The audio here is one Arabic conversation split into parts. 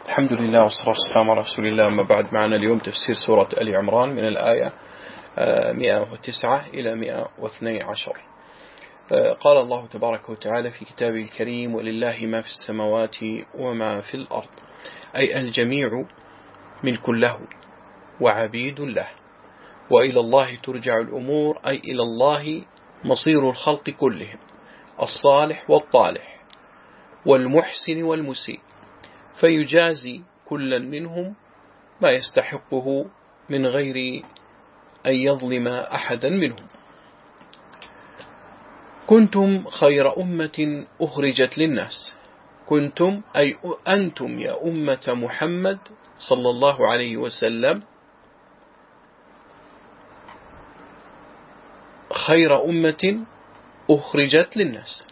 الحمد لله والصلاة والسلام على رسول الله. أما بعد، معنا اليوم تفسير سورة آل عمران من الآية 109 إلى 112. قال الله تبارك وتعالى في كتابه الكريم: ولله ما في السماوات وما في الأرض، أي الجميع ملك له وعبيد له، وإلى الله ترجع الأمور، أي إلى الله مصير الخلق كلهم، الصالح والطالح والمحسن والمسيء، فيجازي كلا منهم ما يستحقه من غير أن يظلم أحدا منهم. كنتم خير أمة أخرجت للناس. كنتم أي أنتم يا أمة محمد صلى الله عليه وسلم خير أمة أخرجت للناس.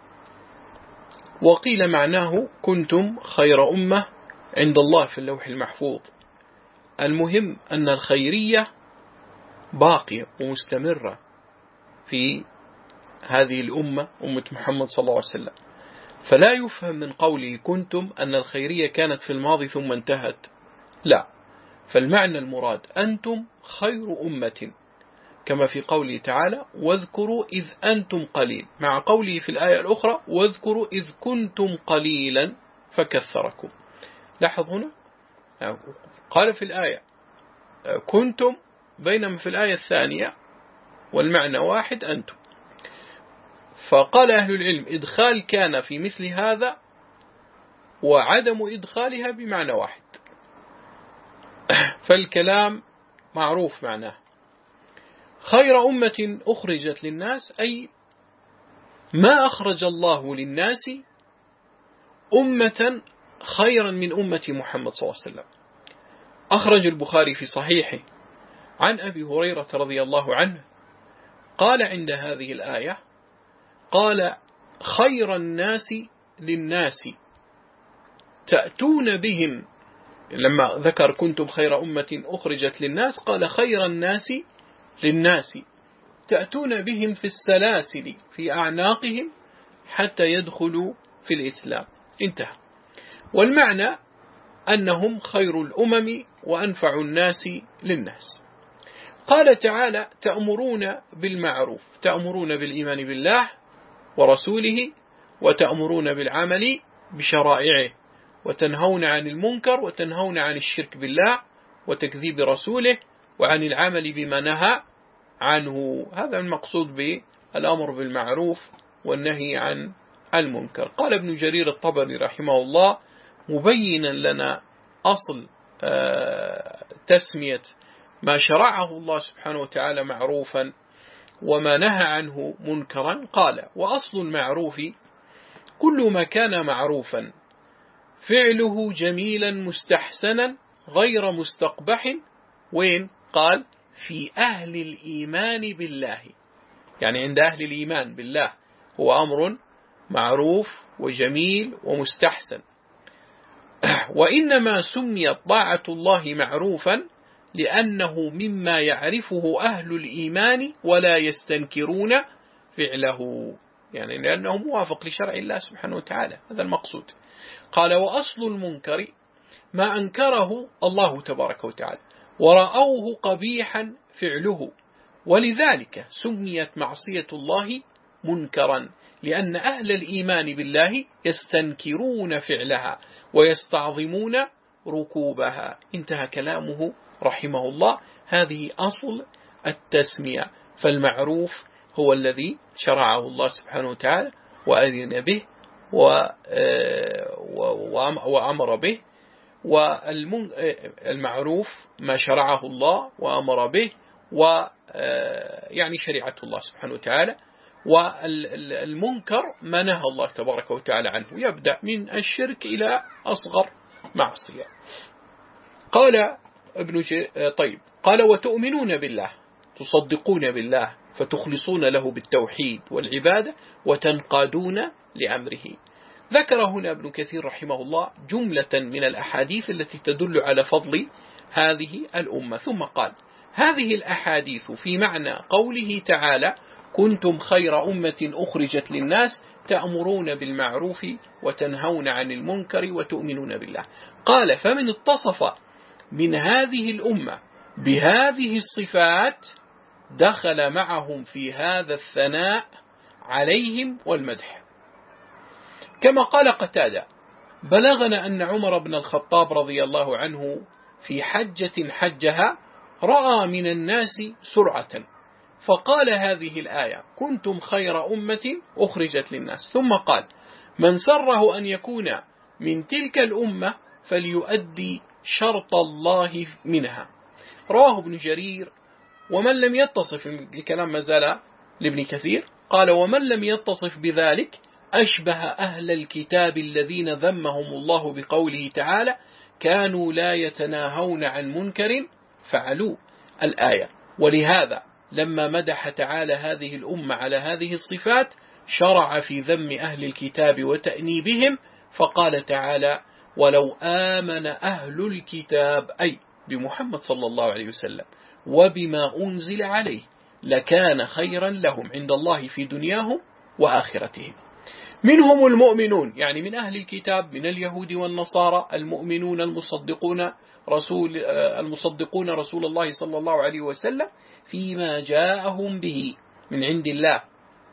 وقيل معناه كنتم خير أمة عند الله في اللوح المحفوظ. المهم أن الخيرية باقية ومستمرة في هذه الأمة، أمة محمد صلى الله عليه وسلم، فلا يفهم من قوله كنتم أن الخيرية كانت في الماضي ثم انتهت، لا، فالمعنى المراد أنتم خير أمة، كما في قوله تعالى: واذكروا إذ أنتم قليل، مع قوله في الآية الأخرى: واذكروا إذ كنتم قليلا فكثركم. لاحظ هنا قال في الآية كنتم، بينما في الآية الثانية والمعنى واحد أنتم. فقال أهل العلم: إدخال كان في مثل هذا وعدم إدخالها بمعنى واحد، فالكلام معروف معناه. خير أمة أخرجت للناس أي ما أخرج الله للناس أمة خيرا من أمة محمد صلى الله عليه وسلم. أخرج البخاري في صحيحه عن أبي هريرة رضي الله عنه قال عند هذه الآية: قال: خير الناس للناس تأتون بهم، لما ذكر كنتم خير أمة أخرجت للناس قال: خير الناس للناس تأتون بهم في السلاسل في أعناقهم حتى يدخلوا في الإسلام. انتهى. والمعنى أنهم خير الأمم وأنفع الناس للناس. قال تعالى: تأمرون بالمعروف، تأمرون بالإيمان بالله ورسوله، وتأمرون بالعمل بشرائعه، وتنهون عن المنكر، وتنهون عن الشرك بالله وتكذيب رسوله، وعن العمل بما نهى عنه. هذا المقصود بالأمر بالمعروف والنهي عن المنكر. قال ابن جرير الطبري رحمه الله مبينا لنا أصل تسمية ما شرعه الله سبحانه وتعالى معروفا وما نهى عنه منكرا، قال: وأصل المعروف كل ما كان معروفا فعله جميلا مستحسنا غير مستقبح. وين؟ قال: في أهل الإيمان بالله، يعني عند أهل الإيمان بالله هو أمر معروف وجميل ومستحسن. وإنما سميت طاعة الله معروفا لأنه مما يعرفه أهل الإيمان ولا يستنكرون فعله، يعني لأنه موافق لشرع الله سبحانه وتعالى، هذا المقصود. قال: وأصل المنكر ما أنكره الله تبارك وتعالى ورأوه قبيحا فعله، ولذلك سميت معصية الله منكرا، لأن أهل الإيمان بالله يستنكرون فعلها ويستعظمون ركوبها. انتهى كلامه رحمه الله. هذه أصل التسمية. فالمعروف هو الذي شرعه الله سبحانه وتعالى وأذن به وأمر به، والمعروف ما شرعه الله وأمر به ويعني شريعة الله سبحانه وتعالى، والمنكر ما نهى الله تبارك وتعالى عنه، يبدأ من الشرك إلى أصغر معصية. قال قال: وتؤمنون بالله، تصدقون بالله فتخلصون له بالتوحيد والعبادة وتنقادون لأمره. ذكر هنا ابن كثير رحمه الله جملة من الأحاديث التي تدل على فضل هذه الأمة، ثم قال: هذه الأحاديث في معنى قوله تعالى: كنتم خير أمة أخرجت للناس، تأمرون بالمعروف وتنهون عن المنكر وتؤمنون بالله. قال فمن اتصف من هذه الأمة بهذه الصفات دخل معهم في هذا الثناء عليهم والمدح. كما قال قتادة بلغنا أن عمر بن الخطاب رضي الله عنه في حجة حجها رأى من الناس سرعة فقال هذه الآية كنتم خير أمة أخرجت للناس، ثم قال من سره أن يكون من تلك الأمة فليؤدي شرط الله منها. رواه ابن جرير. ومن لم يتصف، الكلام ما زال لابن كثير، قال ومن لم يتصف بذلك أشبه أهل الكتاب الذين ذمهم الله بقوله تعالى كانوا لا يتناهون عن منكر فعلوه الآية. ولهذا لما مدح تعالى هذه الأمة على هذه الصفات شرع في ذم أهل الكتاب وتأنيبهم فقال تعالى ولو آمن أهل الكتاب أي بمحمد صلى الله عليه وسلم وبما أنزل عليه لكان خيرا لهم عند الله في دنياهم وآخرتهم. منهم المؤمنون، يعني من أهل الكتاب من اليهود والنصارى، المؤمنون المصدقون رسول الله صلى الله عليه وسلم فيما جاءهم به من عند الله.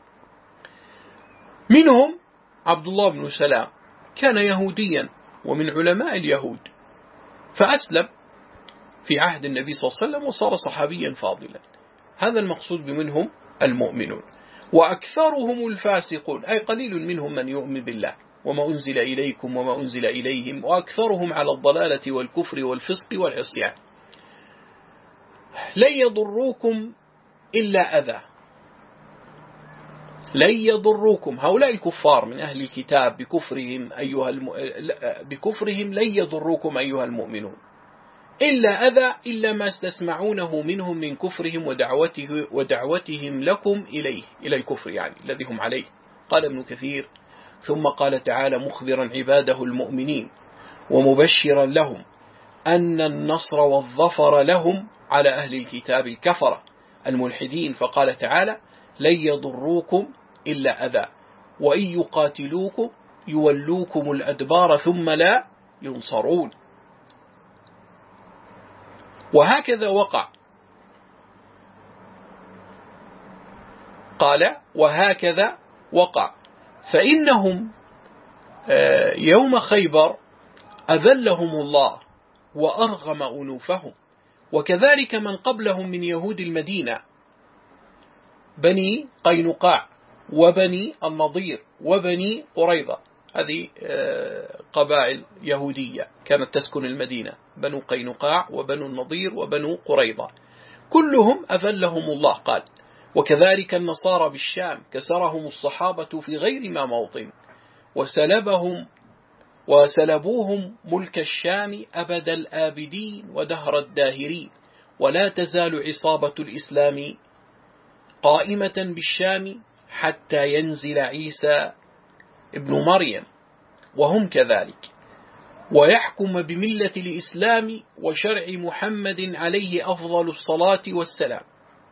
منهم عبد الله بن سلام كان يهوديا ومن علماء اليهود فأسلم في عهد النبي صلى الله عليه وسلم وصار صحابيا فاضلا. هذا المقصود بمنهم المؤمنون. وأكثرهم الفاسقون، أي قليل منهم من يؤمن بالله وما أنزل إليكم وما أنزل إليهم، وأكثرهم على الضلالة والكفر والفسق والعصيان. لن يضروكم إلا أذى، لن يضروكم، هؤلاء الكفار من أهل الكتاب بكفرهم لن يضروكم أيها المؤمنون إلا أذى إلا ما استسمعونه منهم من كفرهم ودعوتهم لكم إلى الكفر، يعني الذي هم عليه. قال ابن كثير ثم قال تعالى مخبرا عباده المؤمنين ومبشرا لهم أن النصر والظفر لهم على أهل الكتاب الكفرة الملحدين، فقال تعالى لن يضروكم إلا أذى وإن يقاتلوكم يولوكم الأدبار ثم لا ينصرون. وهكذا وقع، قال وهكذا وقع، فإنهم يوم خيبر أذلهم الله وأرغم أنوفهم، وكذلك من قبلهم من يهود المدينة بني قينقاع وبني النضير وبني قريظة، هذه قبائل يهودية كانت تسكن المدينة، بنو قينقاع وبنو النضير وبنو قريظة، كلهم أذلهم الله. قال وكذلك النصارى بالشام كسرهم الصحابة في غير ما موطن وسلبوهم ملك الشام أبد الآبدين ودهر الداهرين، ولا تزال عصابة الإسلام قائمة بالشام حتى ينزل عيسى ابن مريم وهم كذلك، ويحكم بملة الإسلام وشرع محمد عليه أفضل الصلاة والسلام،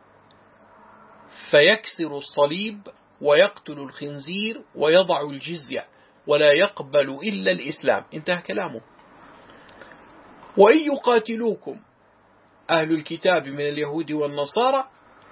فيكسر الصليب ويقتل الخنزير ويضع الجزية ولا يقبل إلا الإسلام. انتهى كلامه. وإن يقاتلوكم أهل الكتاب من اليهود والنصارى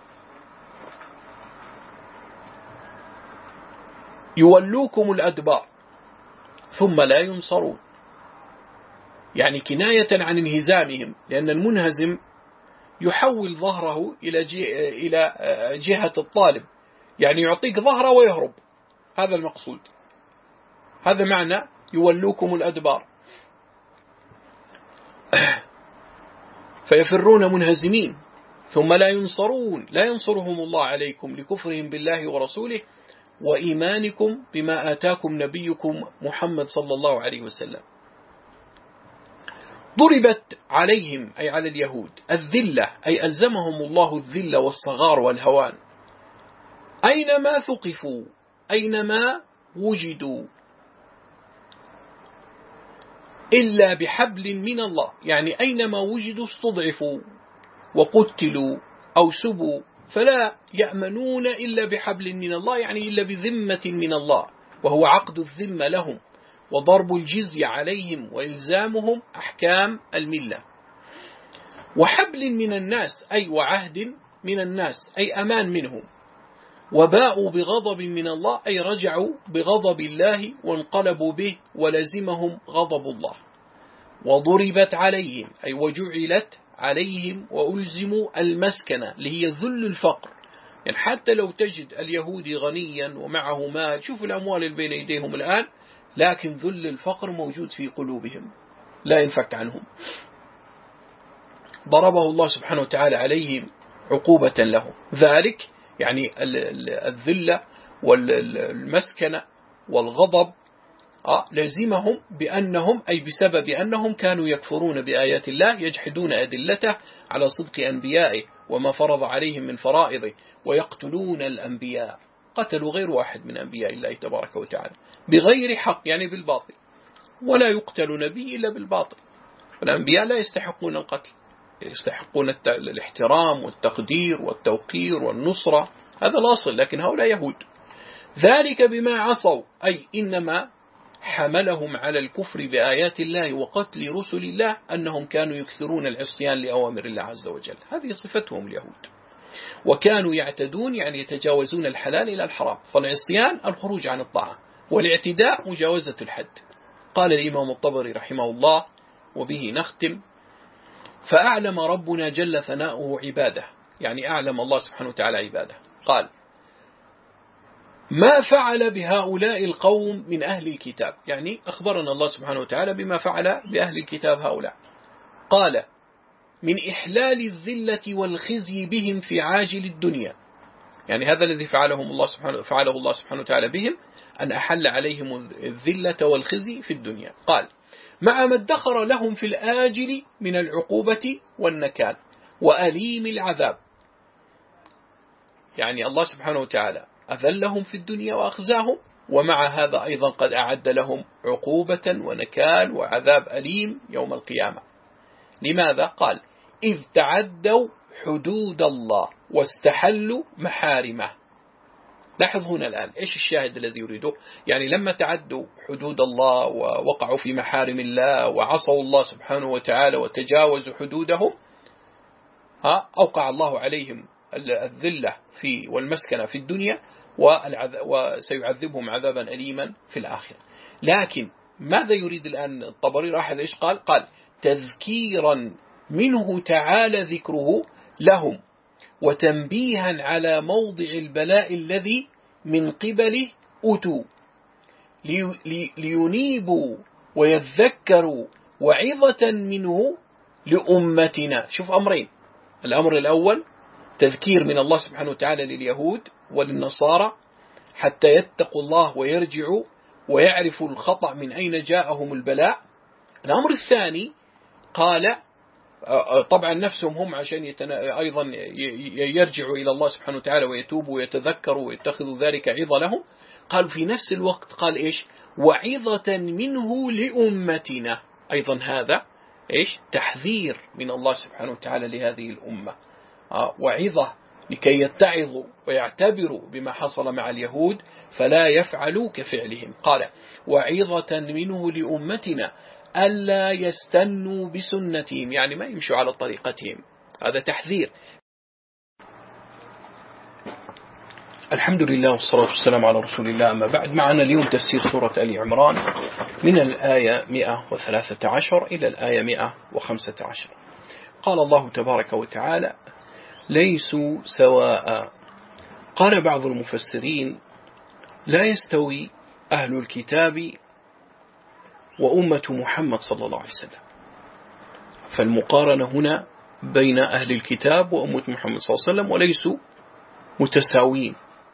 يولوكم الأدبار ثم لا ينصرون، يعني كناية عن انهزامهم، لأن المنهزم يحول ظهره إلى جهة الطالب، يعني يعطيك ظهره ويهرب، هذا المقصود، هذا معنى يولوكم الأدبار، فيفرون منهزمين ثم لا ينصرون، لا ينصرهم الله عليكم لكفرهم بالله ورسوله وإيمانكم بما آتاكم نبيكم محمد صلى الله عليه وسلم. ضربت عليهم أي على اليهود الذلة، أي ألزمهم الله الذل والصغار والهوان أينما ثقفوا أينما وجدوا إلا بحبل من الله، يعني أينما وجدوا استضعفوا وقتلوا أو سبوا فلا يأمنون إلا بحبل من الله، يعني إلا بذمة من الله وهو عقد الذمة لهم وضرب الجزية عليهم وإلزامهم أحكام الملة. وحبل من الناس أي وعهد من الناس أي أمان منهم. وباءوا بغضب من الله أي رجعوا بغضب الله وانقلبوا به ولزمهم غضب الله. وضربت عليهم أي وجعلت عليهم وألزموا المسكنة اللي هي ذل الفقر. يعني حتى لو تجد اليهودي غنيا ومعه مال، شوف الأموال اللي بين يديهم الآن، لكن ذل الفقر موجود في قلوبهم لا ينفك عنهم. ضربه الله سبحانه وتعالى عليهم عقوبة لهم. ذلك يعني الذلة والمسكنة والغضب لازمهم بأنهم أي بسبب أنهم كانوا يكفرون بآيات الله، يجحدون أدلته على صدق أنبيائه وما فرض عليهم من فرائضه، ويقتلون الأنبياء، قتلوا غير واحد من أنبياء الله تبارك وتعالى بغير حق يعني بالباطل، ولا يقتل نبي إلا بالباطل. الأنبياء لا يستحقون القتل، يستحقون الاحترام والتقدير والتوقير والنصرة، هذا الأصل، لكن هؤلاء يهود. ذلك بما عصوا أي إنما حملهم على الكفر بآيات الله وقتل رسل الله أنهم كانوا يكثرون العصيان لأوامر الله عز وجل، هذه صفتهم اليهود. وكانوا يعتدون يعني يتجاوزون الحلال إلى الحرام، فالعصيان الخروج عن الطاعة، والاعتداء مجاوزة الحد. قال الإمام الطبري رحمه الله وبه نختم: فأعلم ربنا جل ثناؤه عباده، يعني أعلم الله سبحانه وتعالى عباده، قال: ما فعل بهؤلاء القوم من أهل الكتاب، يعني أخبرنا الله سبحانه وتعالى بما فعل بأهل الكتاب هؤلاء. قال: من إحلال الذلة والخزي بهم في عاجل الدنيا، يعني هذا الذي فعله الله سبحانه وتعالى بهم، أن أحل عليهم الذلة والخزي في الدنيا. قال: مع ما ادخر لهم في الآجل من العقوبة والنكال وأليم العذاب، يعني الله سبحانه وتعالى أذلهم في الدنيا وأخزاهم، ومع هذا أيضا قد أعد لهم عقوبة ونكال وعذاب أليم يوم القيامة. لماذا؟ قال: إذ تعدوا حدود الله واستحلوا محارمه. لاحظ هنا الآن إيش الشاهد الذي يريده؟ يعني لما تعدوا حدود الله ووقعوا في محارم الله وعصوا الله سبحانه وتعالى وتجاوزوا حدودهم، أوقع الله عليهم الذلة والمسكنة في الدنيا، وسيعذبهم عذابا أليما في الآخرة. لكن ماذا يريد الآن الطبري؟ لاحظ إيش قال؟ قال: تذكيرا منه تعالى ذكره لهم، وتنبيها على موضع البلاء الذي من قبله أتوا، لينيبوا ويذكروا، وعظة منه لأمتنا. شوف أمرين: الأمر الأول تذكير من الله سبحانه وتعالى لليهود وللنصارى حتى يتقوا الله ويرجعوا ويعرفوا الخطأ من أين جاءهم البلاء. الأمر الثاني قال طبعا نفسهم هم عشان أيضا يرجعوا إلى الله سبحانه وتعالى ويتوبوا ويتذكروا ويتخذوا ذلك عظة لهم. قال في نفس الوقت قال إيش؟ وعظة منه لأمتنا، أيضا هذا إيش؟ تحذير من الله سبحانه وتعالى لهذه الأمة، وعظة لكي يتعظوا ويعتبروا بما حصل مع اليهود فلا يفعلوا كفعلهم. قال: وعظة منه لأمتنا ألا يستنوا بسنتهم، يعني ما يمشوا على طريقتهم، هذا تحذير. الحمد لله والصلاة والسلام على رسول الله، أما بعد. معنا اليوم تفسير سورة آل عمران من الآية 113 إلى الآية 115. قال الله تبارك وتعالى: ليسوا سواء. قال بعض المفسرين: لا يستوي أهل الكتاب وأمة محمد صلى الله عليه وسلم، فالمقارنة هنا بين أهل الكتاب وأمة محمد صلى الله عليه وسلم، وليسوا متساويين.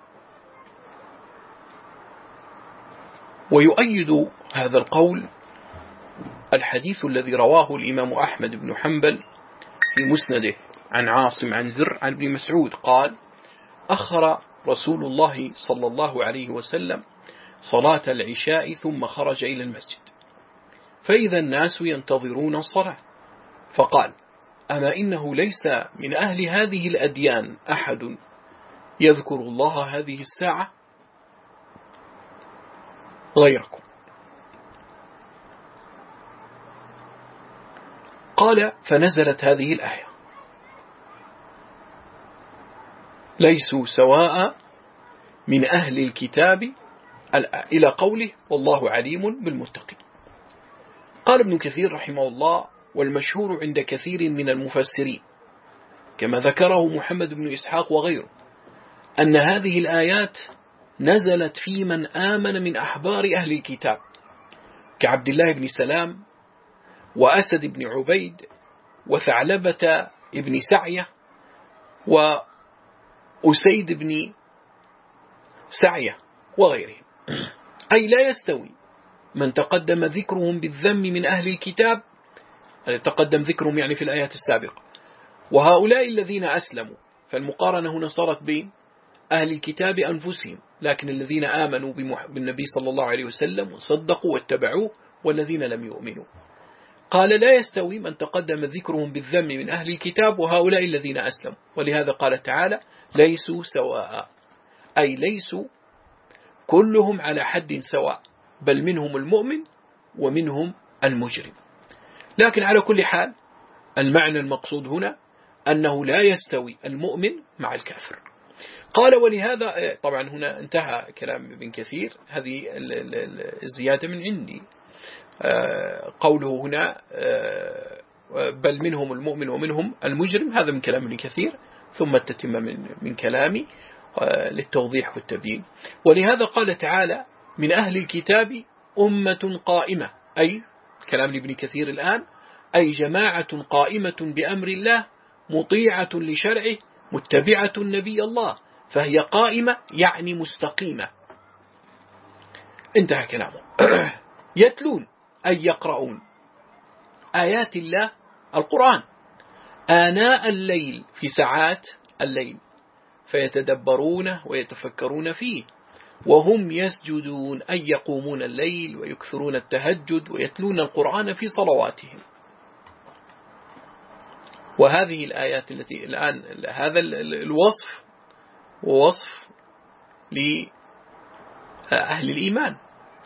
ويؤيد هذا القول الحديث الذي رواه الإمام أحمد بن حنبل في مسنده عن عاصم عن زر عن ابن مسعود قال: أخر رسول الله صلى الله عليه وسلم صلاة العشاء ثم خرج إلى المسجد، فإذا الناس ينتظرون الصلاة، فقال: أما إنه ليس من أهل هذه الأديان أحد يذكر الله هذه الساعة؟ غيركم. قال فنزلت هذه الآية ليسوا سواء من أهل الكتاب إلى قوله والله عليم بالمتقين. قال ابن كثير رحمه الله والمشهور عند كثير من المفسرين كما ذكره محمد بن إسحاق وغيره أن هذه الآيات نزلت في من آمن من أحبار أهل الكتاب كعبد الله بن سلام وأسد بن عبيد وثعلبة بن سعية وأسيد بن سعية وغيرهم. أي لا يستوي من تقدم ذكرهم بالذم من أهل الكتاب، تقدم ذكرهم يعني في الآيات السابقة، وهؤلاء الذين أسلموا، فالمقارنة هنا صارت بين أهل الكتاب أنفسهم، لكن الذين آمنوا بالنبي صلى الله عليه وسلم وصدقوا واتبعوه والذين لم يؤمنوا. قال لا يستوي من تقدم ذكرهم بالذم من أهل الكتاب وهؤلاء الذين أسلموا، ولهذا قال تعالى ليسوا سواء، أي ليسوا كلهم على حد سواء، بل منهم المؤمن ومنهم المجرم. لكن على كل حال المعنى المقصود هنا أنه لا يستوي المؤمن مع الكافر. قال ولهذا طبعا هنا انتهى كلام ابن كثير، هذه الزيادة من عندي. قوله هنا بل منهم المؤمن ومنهم المجرم، هذا من كلام ابن كثير، ثم التتمة من كلامي للتوضيح والتبيين. ولهذا قال تعالى من أهل الكتاب أمة قائمة، أي كلام ابن كثير الآن، أي جماعة قائمة بأمر الله مطيعة لشرعه متبعة نبي الله، فهي قائمة يعني مستقيمة. انتهى كلامه. يتلون أي يقرؤون آيات الله القرآن آناء الليل في ساعات الليل فيتدبرون ويتفكرون فيه وهم يسجدون أي يقومون الليل ويكثرون التهجد ويتلون القرآن في صلواتهم. وهذه الآيات التي الآن هذا الوصف ووصف لأهل الإيمان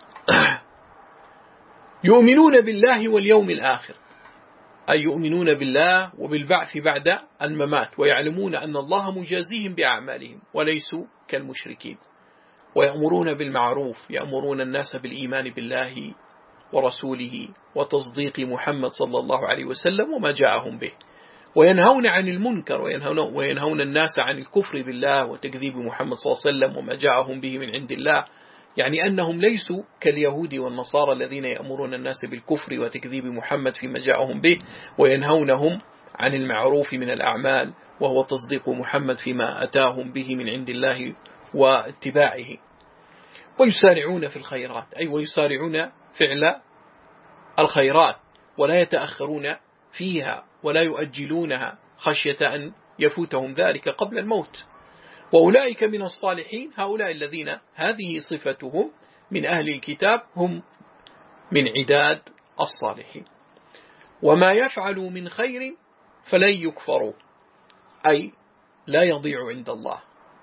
يؤمنون بالله واليوم الآخر، أي يؤمنون بالله وبالبعث بعد الممات، ويعلمون أن الله مجازيهم بأعمالهم وليسوا كالمشركين، ويأمرون بالمعروف، يأمرون الناس بالإيمان بالله ورسوله وتصديق محمد صلى الله عليه وسلم وما جاءهم به، وينهون عن المنكر وينهون الناس عن الكفر بالله وتكذيب محمد صلى الله عليه وسلم وما جاءهم به من عند الله، يعني أنهم ليسوا كاليهود والنصارى الذين يأمرون الناس بالكفر وتكذيب محمد فيما جاءهم به، وينهونهم عن المعروف من الأعمال وهو تصديق محمد فيما أتاهم به من عند الله واتباعه، ويسارعون في الخيرات، أي ويسارعون فعل الخيرات ولا يتأخرون فيها ولا يؤجلونها خشية أن يفوتهم ذلك قبل الموت. وأولئك من الصالحين، هؤلاء الذين هذه صفتهم من أهل الكتاب هم من عداد الصالحين. وما يفعلوا من خير فلن يكفروا، أي لا يضيع عند الله،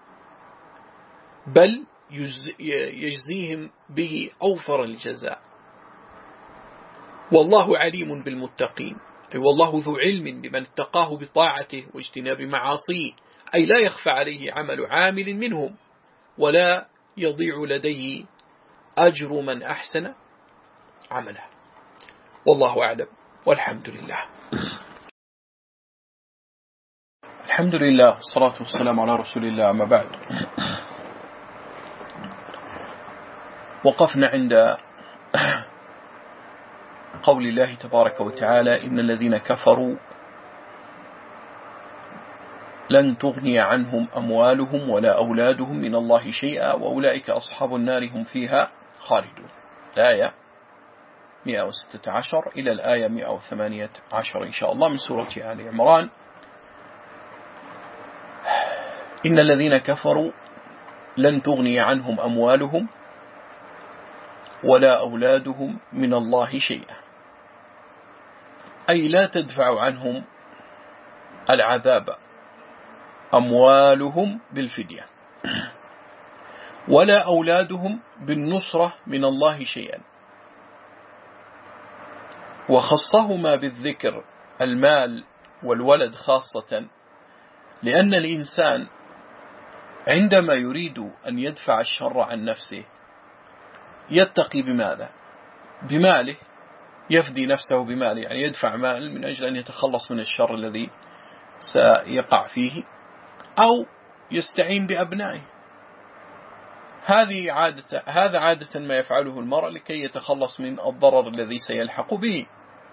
بل يجزيهم به أوفر الجزاء. والله عليم بالمتقين، أي والله ذو علم بمن اتقاه بطاعته واجتناب معاصيه، أي لا يخفى عليه عمل عامل منهم ولا يضيع لديه أجر من أحسن عمله. والله أعلم والحمد لله. الحمد لله والصلاة والسلام على رسول الله، أما بعد. وقفنا عند قول الله تبارك وتعالى إن الذين كفروا لن تغني عنهم أموالهم ولا أولادهم من الله شيئا وأولئك أصحاب النار هم فيها خالدون. الآية 116 إلى الآية 118 إن شاء الله من سورة آل عمران. إن الذين كفروا لن تغني عنهم أموالهم ولا أولادهم من الله شيئا، أي لا تدفع عنهم العذاب أموالهم بالفدية ولا أولادهم بالنصرة من الله شيئا. وخصهما بالذكر المال والولد خاصة، لأن الإنسان عندما يريد أن يدفع الشر عن نفسه يتقي بماذا؟ بماله، يفدي نفسه بماله، يعني يدفع مال من أجل أن يتخلص من الشر الذي سيقع فيه، أو يستعين بأبنائه. هذا عادة ما يفعله المرء لكي يتخلص من الضرر الذي سيلحق به.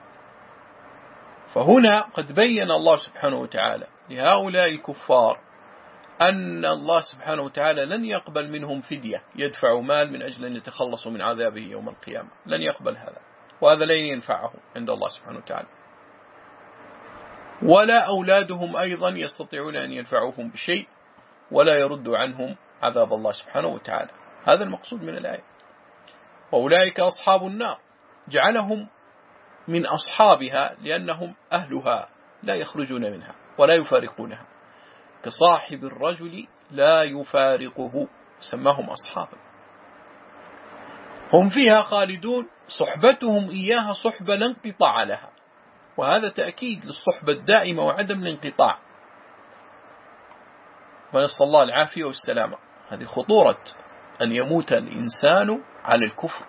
فهنا قد بين الله سبحانه وتعالى لهؤلاء الكفار أن الله سبحانه وتعالى لن يقبل منهم فدية يدفعوا مال من أجل أن يتخلصوا من عذابه يوم القيامة، لن يقبل هذا، وهذا لن ينفعه عند الله سبحانه وتعالى. ولا أولادهم أيضا يستطيعون أن ينفعوهم بشيء ولا يردوا عنهم عذاب الله سبحانه وتعالى. هذا المقصود من الآية. وأولئك أصحاب النار، جعلهم من أصحابها لأنهم أهلها لا يخرجون منها ولا يفارقونها، كصاحب الرجل لا يفارقه، سماهم أصحابا، هم فيها خالدون، صحبتهم إياها صحبة لا انقطاع لها، وهذا تأكيد للصحبة الدائمة وعدم الانقطاع، ونسأل الله العافية والسلامة. هذه خطورة أن يموت الإنسان على الكفر،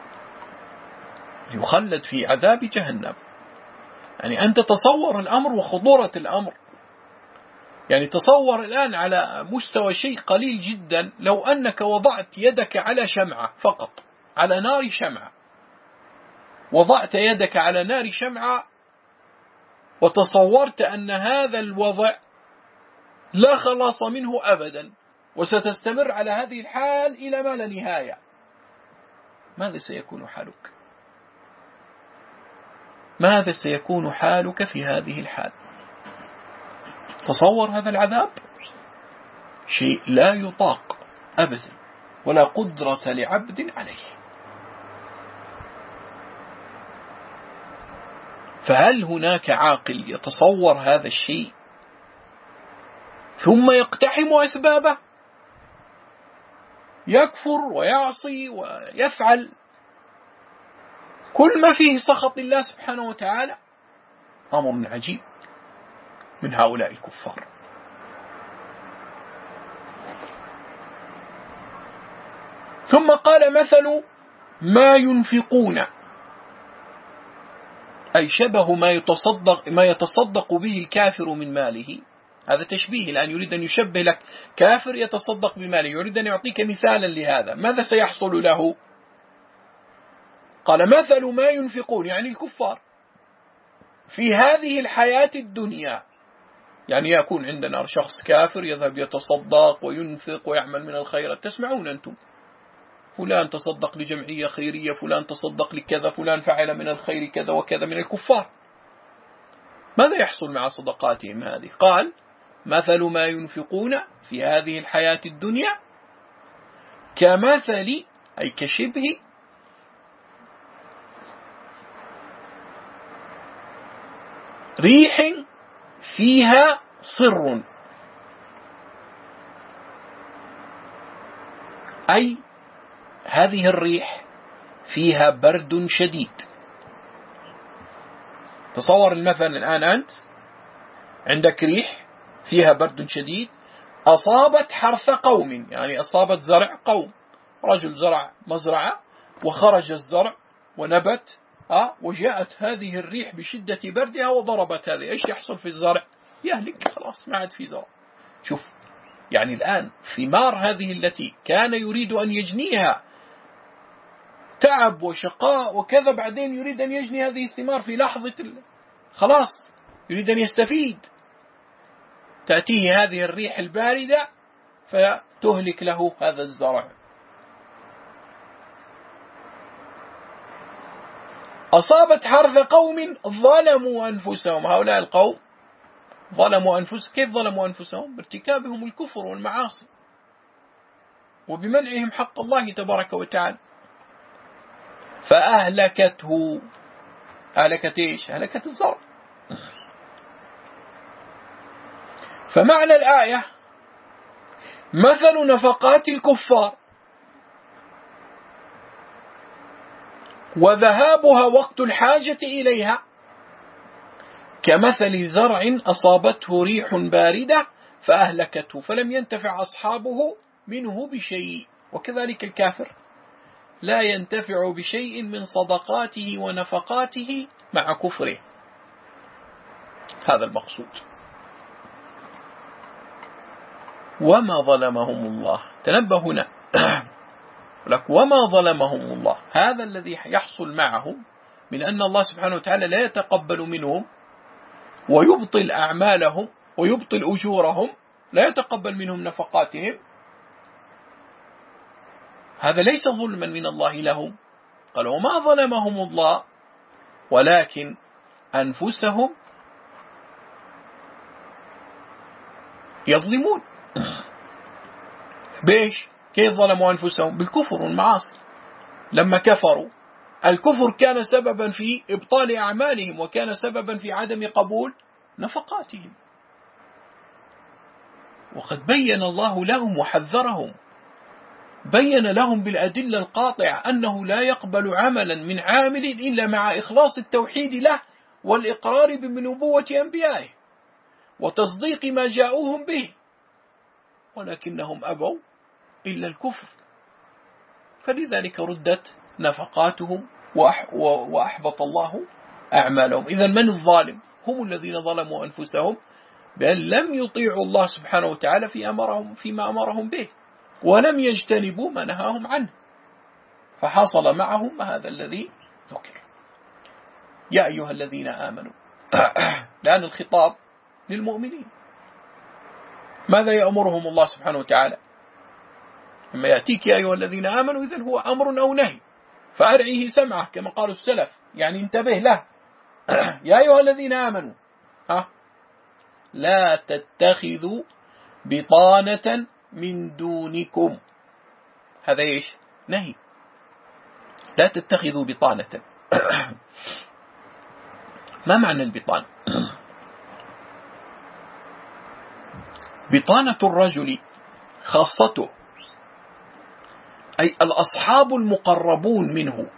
يخلد في عذاب جهنم. يعني أنت تصور الأمر وخطورة الأمر، يعني تصور الآن على مستوى شيء قليل جدا، لو أنك وضعت يدك على شمعة فقط، على نار شمعة، وضعت يدك على نار شمعة وتصورت أن هذا الوضع لا خلاص منه أبدا وستستمر على هذه الحال إلى ما لا نهاية، ماذا سيكون حالك؟ ماذا سيكون حالك في هذه الحال؟ تصور هذا العذاب، شيء لا يطاق أبدا ولا قدرة لعبد عليه. فهل هناك عاقل يتصور هذا الشيء ثم يقتحم أسبابه، يكفر ويعصي ويفعل كل ما فيه سخط الله سبحانه وتعالى؟ أمر عجيب من هؤلاء الكفار. ثم قال مثل ما ينفقون، أي شبه ما يتصدق به الكافر من ماله. هذا تشبيه، الآن يريد أن يشبه لك كافر يتصدق بماله، يريد أن يعطيك مثالا لهذا، ماذا سيحصل له؟ قال مثل ما ينفقون، يعني الكفار في هذه الحياة الدنيا. يعني يكون عندنا شخص كافر يذهب يتصدق وينفق ويعمل من الخيرات، تسمعون أنتم فلان تصدق لجمعية خيرية، فلان تصدق لكذا، فلان فعل من الخير كذا وكذا من الكفار. ماذا يحصل مع صدقاتهم هذه؟ قال مثل ما ينفقون في هذه الحياة الدنيا كمثل، أي كشبه ريح فيها صر، أي هذه الريح فيها برد شديد. تصور المثل الآن، أنت عندك ريح فيها برد شديد أصابت حرث قوم، يعني أصابت زرع قوم، رجل زرع مزرعة وخرج الزرع ونبت، وجاءت هذه الريح بشدة بردها وضربت هذه، إيش يحصل في الزرع؟ يهلك، خلاص ما عاد في زرع. شوف، يعني الآن ثمار هذه التي كان يريد أن يجنيها تعب وشقاء وكذا، بعدين يريد أن يجني هذه الثمار في لحظة خلاص يريد أن يستفيد، تأتيه هذه الريح الباردة فتهلك له هذا الزرع. أصابت حرث قوم ظلموا أنفسهم، هؤلاء القوم ظلموا أنفسهم. كيف ظلموا أنفسهم؟ بارتكابهم الكفر والمعاصي وبمنعهم حق الله تبارك وتعالى، فأهلكته. أهلكت إيش؟ أهلكت الزرع. فمعنى الآية مثل نفقات الكفار وذهابها وقت الحاجة إليها، كمثل زرع أصابته ريح باردة فأهلكته فلم ينتفع أصحابه منه بشيء. وكذلك الكافر لا ينتفع بشيء من صدقاته ونفقاته مع كفره. هذا المقصود. وما ظلمهم الله، تنبه هنا لك وما ظلمهم الله، هذا الذي يحصل معهم من أن الله سبحانه وتعالى لا يتقبل منهم ويبطل أعمالهم ويبطل أجورهم، لا يتقبل منهم نفقاتهم، هذا ليس ظلما من الله لهم. قال وما ظلمهم الله ولكن أنفسهم يظلمون. بيش؟ كيف ظلموا أنفسهم؟ بالكفر والمعاصي. لما كفروا، الكفر كان سببا في إبطال أعمالهم وكان سببا في عدم قبول نفقاتهم، وقد بين الله لهم وحذرهم، بين لهم بالأدلة القاطعة أنه لا يقبل عملا من عامل إلا مع إخلاص التوحيد له والإقرار بنبوة أنبيائه وتصديق ما جاءوهم به، ولكنهم أبوا إلا الكفر، فلذلك ردت نفقاتهم وأحبط الله أعمالهم. إذن من الظالم؟ هم الذين ظلموا أنفسهم بأن لم يطيعوا الله سبحانه وتعالى فيما أمرهم به، ولم يجتنبوا ما نهاهم عنه، فحصل معهم هذا الذي ذكر. يا أيها الذين آمنوا، لأن الخطاب للمؤمنين. ماذا يأمرهم الله سبحانه وتعالى؟ لما يأتيك يا أيها الذين آمنوا إذن هو أمر أو نهي، فأرعيه سمعه كما قال السلف، يعني انتبه له. يا أيها الذين آمنوا لا تتخذوا بطانة من دونكم، هذا إيش؟ نهي. لا تتخذوا بطانة. ما معنى البطانة؟ بطانة الرجل خاصته، أي الأصحاب المقربون منه،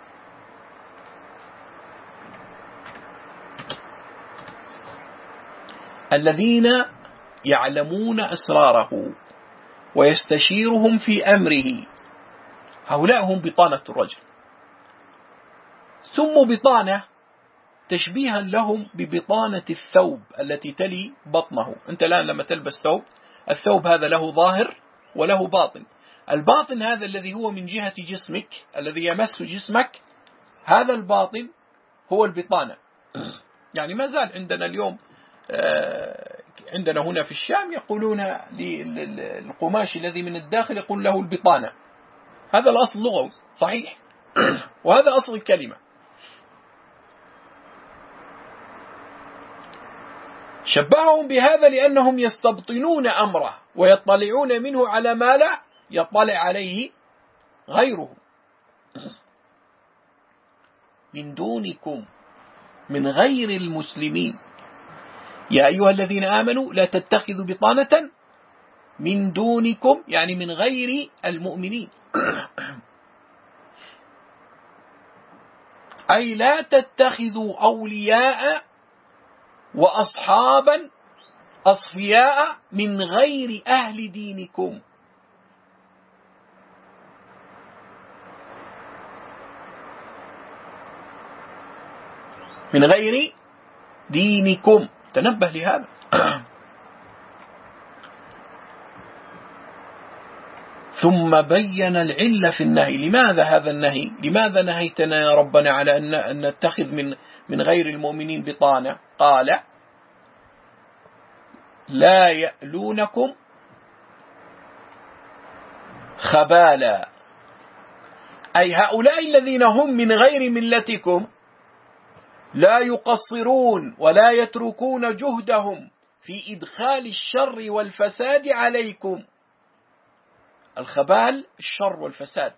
الذين يعلمون أسراره ويستشيرهم في أمره، هؤلاء هم بطانة الرجل. سموا بطانة تشبيها لهم ببطانة الثوب التي تلي بطنه. أنت الآن لما تلبس ثوب، الثوب هذا له ظاهر وله باطن. الباطن هذا الذي هو من جهة جسمك، الذي يمس جسمك، هذا الباطن هو البطانة. يعني ما زال عندنا اليوم، عندنا هنا في الشام يقولون للقماش الذي من الداخل يقول له البطانة. هذا الأصل لغوي صحيح، وهذا أصل الكلمة. شبههم بهذا لأنهم يستبطنون أمره ويطلعون منه على ما لا يطلع عليه غيره. من دونكم، من غير المسلمين. يا أيها الذين آمنوا لا تتخذوا بطانة من دونكم، يعني من غير المؤمنين. أي لا تتخذوا أولياء وأصحابا أصفياء من غير أهل دينكم. من غير دينكم، تنبه لهذا. ثم بين العلة في النهي. لماذا هذا النهي؟ لماذا نهيتنا يا ربنا على أن نتخذ من غير المؤمنين بطانة؟ قال لا يألونكم خبالا، أي هؤلاء الذين هم من غير ملتكم لا يقصرون ولا يتركون جهدهم في إدخال الشر والفساد عليكم. الخبال الشر والفساد.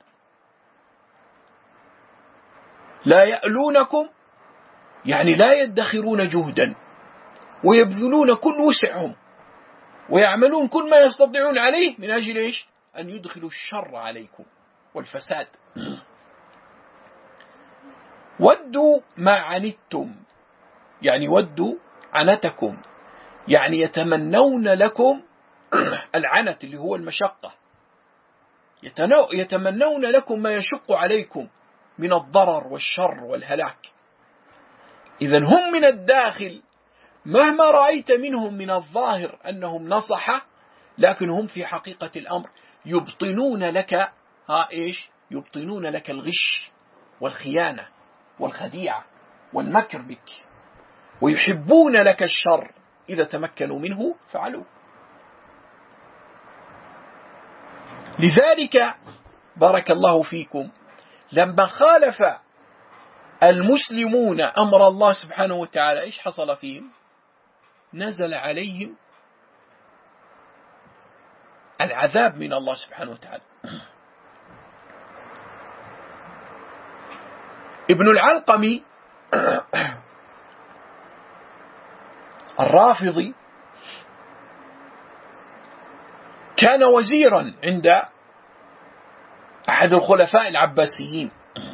لا يألونكم يعني لا يدخرون جهدا ويبذلون كل وسعهم ويعملون كل ما يستطيعون عليه من أجل إيش؟ أن يدخلوا الشر عليكم والفساد. ودوا ما عنتم، يعني ودوا عنتكم، يعني يتمنون لكم العنت اللي هو المشقة، يتمنون لكم ما يشق عليكم من الضرر والشر والهلاك. إذن هم من الداخل مهما رأيت منهم من الظاهر أنهم نصحة، لكن هم في حقيقة الأمر يبطنون لك يبطنون لك الغش والخيانة والخديعة والمكر بك، ويحبون لك الشر، إذا تمكنوا منه فعلوا. لذلك بارك الله فيكم لما خالف المسلمون أمر الله سبحانه وتعالى إيش حصل فيهم؟ نزل عليهم العذاب من الله سبحانه وتعالى. ابن العلقمي الرافضي كان وزيرا عند أحد الخلفاء العباسيين،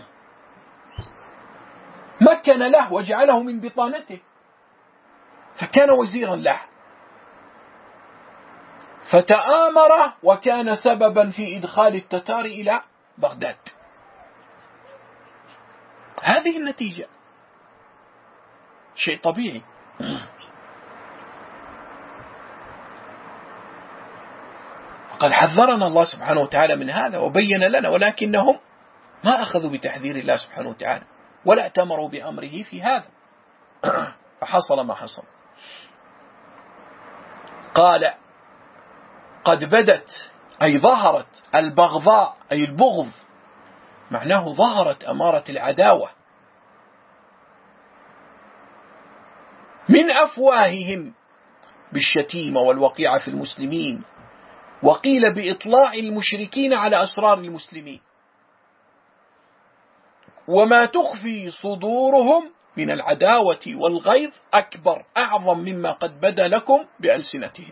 مكن له وجعله من بطانته، فكان وزيرا له، فتآمر وكان سببا في إدخال التتار إلى بغداد. هذه النتيجة، شيء طبيعي. فقد حذرنا الله سبحانه وتعالى من هذا وبين لنا، ولكنهم ما أخذوا بتحذير الله سبحانه وتعالى ولا اتمروا بأمره في هذا، فحصل ما حصل. قال قد بدت أي ظهرت البغضاء، أي البغض معناه ظهرت أمارة العداوة من أفواههم بالشتيمة والوقيعة في المسلمين، وقيل بإطلاع المشركين على أسرار المسلمين، وما تخفي صدورهم من العداوة والغيظ أكبر أعظم مما قد بدا لكم بألسنتهم.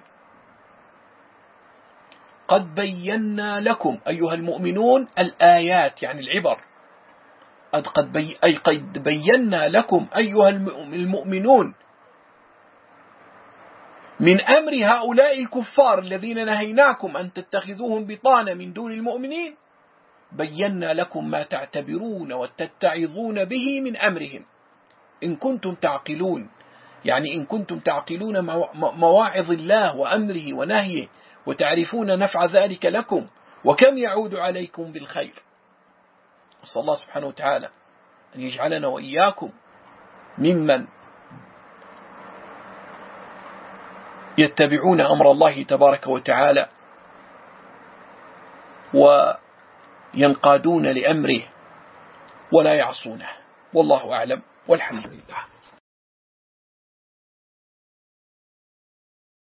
قد بينا لكم أيها المؤمنون الآيات، يعني العبر، قد بينا لكم أيها المؤمنون من أمر هؤلاء الكفار الذين نهيناكم أن تتخذوهم بطانة من دون المؤمنين، بينا لكم ما تعتبرون وتتعظون به من أمرهم إن كنتم تعقلون، يعني إن كنتم تعقلون مواعظ الله وأمره ونهيه وتعرفون نفع ذلك لكم وكم يعود عليكم بالخير. صلى الله سبحانه وتعالى أن يجعلنا وإياكم ممن يتبعون أمر الله تبارك وتعالى وينقادون لأمره ولا يعصونه. والله أعلم والحمد لله.